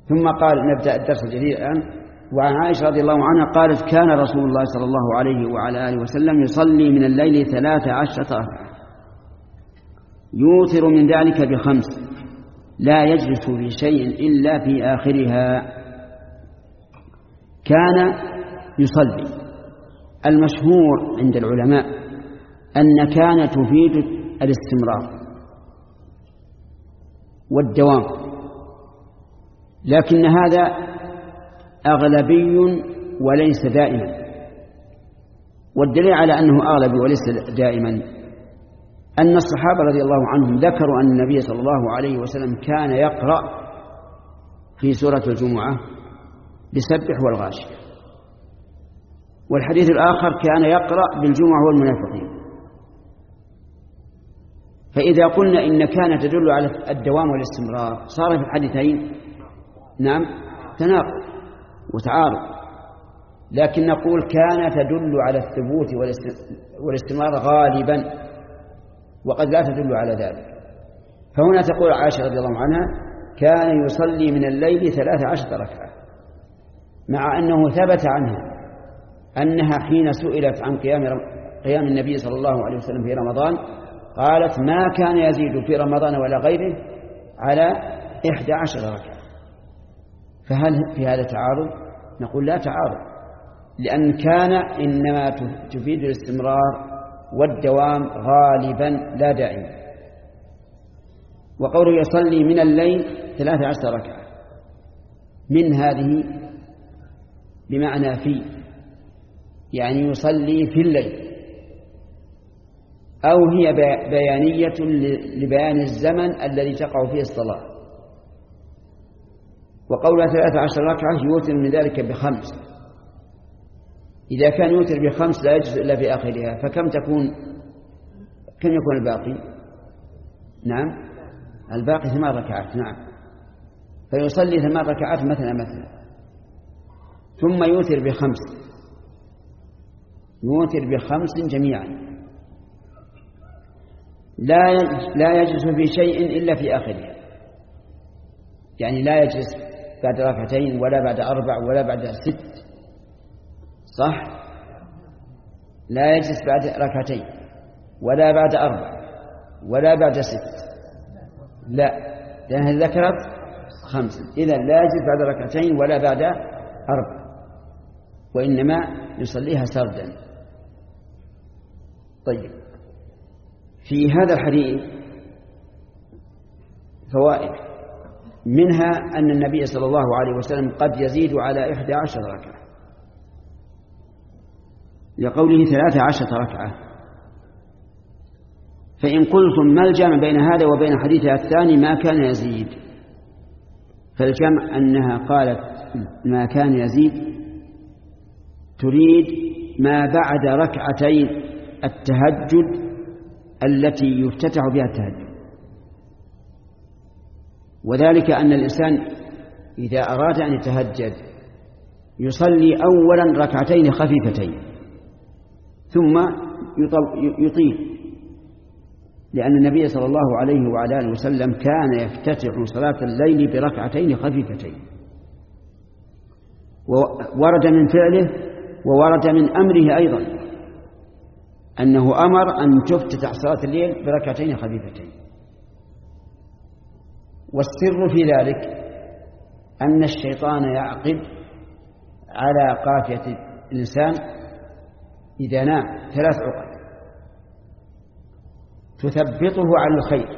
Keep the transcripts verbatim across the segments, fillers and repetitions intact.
ثم قال نبدأ الدرس الجديد الآن. وعن عائشة رضي الله عنها قالت كان رسول الله صلى الله عليه وعلى آله وسلم يصلي من الليل ثلاث عشرة ركعة يوتر من ذلك بخمس لا يجلس في شيء إلا في آخرها. كان يصلي. المشهور عند العلماء أن كان تفيد الاستمرار والدوام، لكن هذا أغلبي وليس دائما، والدليل على أنه أغلبي وليس دائما أن الصحابة رضي الله عنهم ذكروا أن النبي صلى الله عليه وسلم كان يقرأ في سورة الجمعة بسبح والغاشية، والحديث الآخر كان يقرأ بالجمعة والمنافقين. فإذا قلنا إن كان تدل على الدوام والاستمرار صار في الحديثين نعم تناقض وتعارض، لكن نقول كان تدل على الثبوت والاستمرار غالبا، وقد لا تدل على ذلك. فهنا تقول عائشة رضي الله عنها كان يصلي من الليل ثلاث عشرة ركعة، مع أنه ثبت عنها أنها حين سئلت عن قيام قيام النبي صلى الله عليه وسلم في رمضان قالت ما كان يزيد في رمضان ولا غيره على إحدى عشر ركعة. فهل في هذا تعارض؟ نقول لا تعارض، لأن كان إنما تفيد الاستمرار والدوام غالبا لا دائما. وقوله يصلي من الليل ثلاث عشر ركعة من هذه بمعنى في، يعني يصلي في الليل، أو هي بيانية لبيان الزمن الذي تقع فيه الصلاة. وقولها ثلاث عشر ركعة يوتر من ذلك بخمس، إذا كان يوتر بخمس لا يجلس إلا في آخرها، فكم تكون كم يكون الباقي؟ نعم الباقي ثمان ركعات. نعم فيصلي ثمان ركعات مثلا مثلا ثم يوتر بخمس، يوتر بخمس جميعا لا لا يجلس في شيء إلا في آخرها، يعني لا يجلس بعد ركعتين ولا بعد أربع ولا بعد ست، صح؟ لا يجلس بعد ركعتين ولا بعد أربع ولا بعد ست، لا، لأنها ذكرت خمسة، إذن لا يجلس بعد ركعتين ولا بعد أربع، وإنما يصليها سردا. طيب، في هذا الحديث فوائد، منها أن النبي صلى الله عليه وسلم قد يزيد على إحدى عشر ركعة لقوله ثلاث عشرة ركعة. فإن قلتم ما الجمع بين هذا وبين حديثها الثاني ما كان يزيد، فالجمع أنها قالت ما كان يزيد تريد ما بعد ركعتين التهجد التي يفتتح بها التهجد، وذلك أن الإنسان إذا أراد أن يتهجد يصلي أولا ركعتين خفيفتين ثم يطيل، لأن النبي صلى الله عليه وعلى آله وسلم كان يفتتح صلاة الليل بركعتين خفيفتين، وورد من فعله وورد من أمره أيضا أنه أمر أن تفتتح صلاة الليل بركعتين خفيفتين. والسر في ذلك أن الشيطان يعقد على قافية الإنسان إذا نام ثلاث عقد تثبطه على الخير،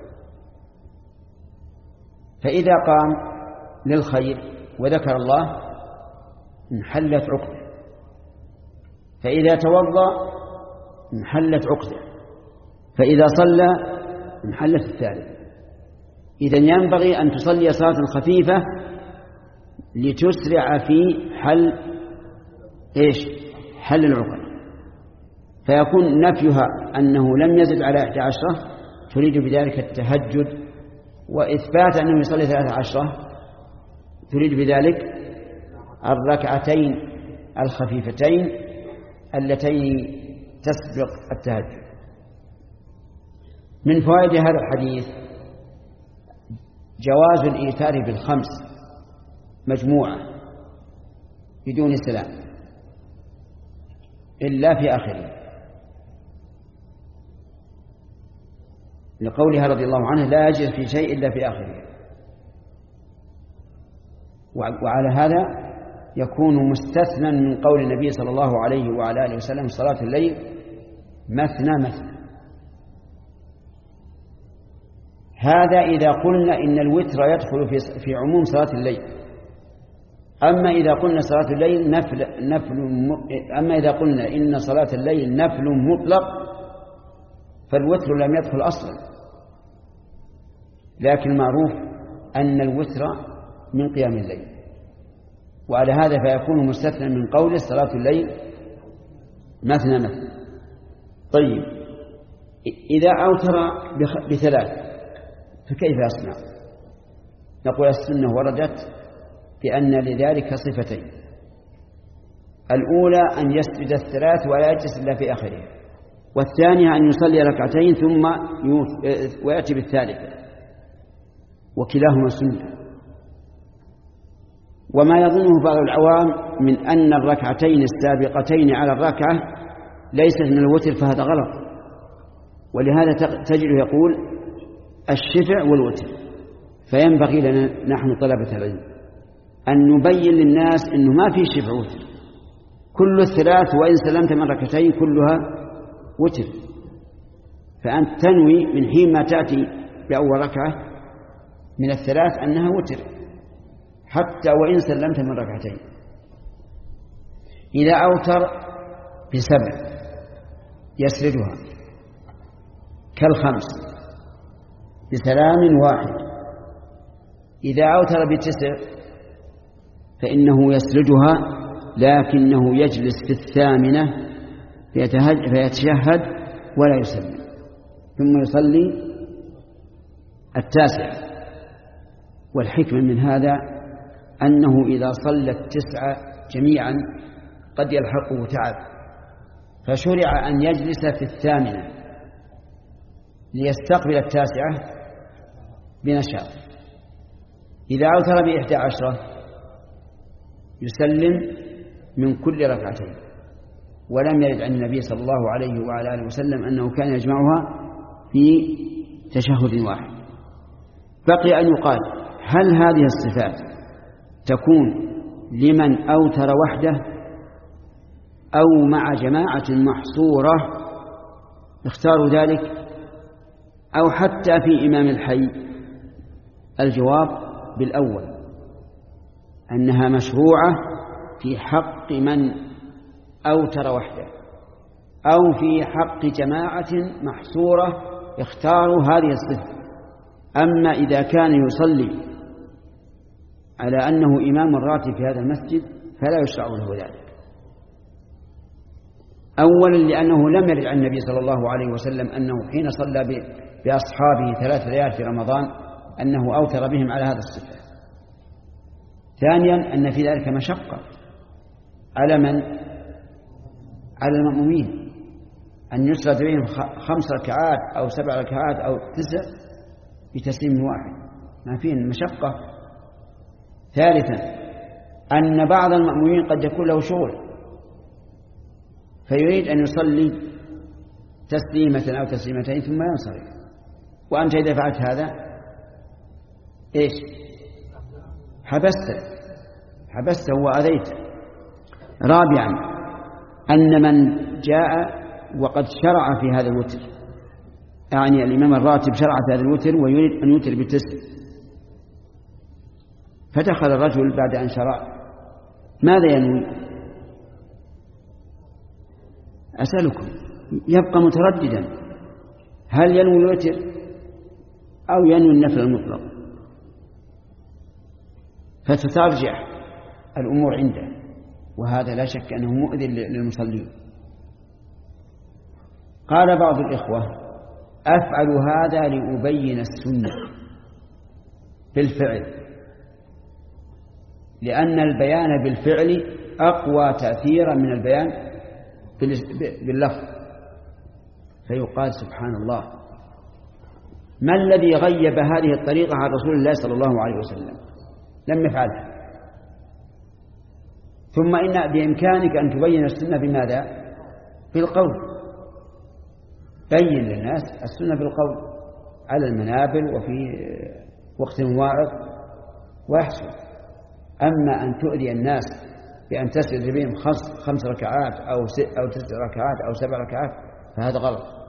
فإذا قام للخير وذكر الله انحلت عقده، فإذا توضأ انحلت عقده، فإذا صلى انحلت الثالث. إذن ينبغي أن تصلي صلاة خفيفة لتسرع في حل إيش؟ حل العقد، فيكون نفيها أنه لم يزد على إحدى عشرة تريد بذلك التهجد، وإثبات أنه يصلي ثلاثة عشرة تريد بذلك الركعتين الخفيفتين اللتين تسبق التهجد. من فوائد هذا الحديث جواز الإيثار بالخمس مجموعة بدون سلام إلا في آخره، لقولها رضي الله عنه لا يجلس في شيء إلا في آخره. وعلى هذا يكون مستثنى من قول النبي صلى الله عليه وعلى آله وسلم صلاة الليل مثنى مثنى. هذا إذا قلنا إن الوتر يدخل في في عموم صلاة الليل. أما إذا قلنا صلاة الليل نفل نفل أما إذا قلنا إن صلاة الليل نفل مطلق فالوتر لم يدخل أصلا، لكن معروف أن الوتر من قيام الليل، وعلى هذا فيكون مستثنى من قول صلاة الليل مثنى مثنى. طيب إذا أوتر بثلاث فكيف يصنع؟ نقول السنة وردت بأن لذلك صفتين: الأولى أن يسجد الثلاث ولا يجلس إلا في آخره، والثانية أن يصلي ركعتين ثم ويأتي بالثالثة، وكلاهما سنة. وما يظنه بعض العوام من أن الركعتين السابقتين على الركعة ليست من الوتر فهذا غلط، ولهذا تجد يقول الشفع والوتر. فينبغي لنا نحن طلبة العلم أن نبين للناس أنه ما في شفع وتر، كل الثلاث وإن سلمت من ركعتين كلها وتر، فأنت تنوي من حين ما تأتي بأول ركعة من الثلاث أنها وتر حتى وإن سلمت من ركعتين. إذا أوتر بسبع يسردها كالخمس بسلام واحد. إذا أوتر بتسع فإنه يسردها لكنه يجلس في الثامنة فيتشهد ولا يسلم ثم يصلي التاسع. والحكمة من هذا أنه إذا صلى التسعة جميعا قد يلحقه تعب، فشرع أن يجلس في الثامنة ليستقبل التاسعة بنشاط. إذا أوتر بإحدى عشرة يسلم من كل ركعتين، ولم يرد عن النبي صلى الله عليه وعلى آله وسلم أنه كان يجمعها في تشهد واحد. بقي أن يقال هل هذه الصفات تكون لمن أوتر وحده أو مع جماعة محصورة اختاروا ذلك، أو حتى في إمام الحي؟ الجواب بالأول، أنها مشروعة في حق من أوتر وحده أو في حق جماعة محصورة اختاروا هذه الصفة. أما إذا كان يصلي على أنه إمام راتب في هذا المسجد فلا يشرع له ذلك. أولا لأنه لم يرد عن النبي صلى الله عليه وسلم أنه حين صلى بأصحابه ثلاث ليال في رمضان أنه أوتر بهم على هذا الصفة. ثانيا أن في ذلك مشقة على من؟ على المأمومين، أن يسرد بهم خمس ركعات أو سبع ركعات أو تسع بتسليم واحد، ما فيه مشقة. ثالثا أن بعض المأمومين قد يكون له شغل فيريد أن يصلي تسليمة أو تسليمتين ثم ينصرف، وأنت إذا فعلت هذا إيش؟ حبسته حبسته وأذيته. رابعا أن من جاء وقد شرع في هذا الوتر، يعني الإمام الراتب شرع في هذا الوتر ويريد أن يوتر بالتسع، فدخل الرجل بعد أن شرع، ماذا ينوي؟ أسألكم، يبقى مترددا هل ينوي الوتر أو ينوي النفل المطلق، فتترجح الأمور عنده، وهذا لا شك أنه مؤذن للمصلين. قال بعض الإخوة أفعل هذا لأبين السنة بالفعل، لأن البيان بالفعل أقوى تأثيرا من البيان باللفظ. فيقال سبحان الله، ما الذي غيب هذه الطريقة عن رسول الله صلى الله عليه وسلم؟ لم يفعلها، ثم إن بإمكانك أن تبين السنة بماذا؟ بالقول. بين للناس السنة بالقول على المنابر وفي وقت واعظ ويحصل. أما أن تؤذي الناس بأن تسجد بهم خمس ركعات أو أو تسع ركعات أو سبع ركعات فهذا غلط.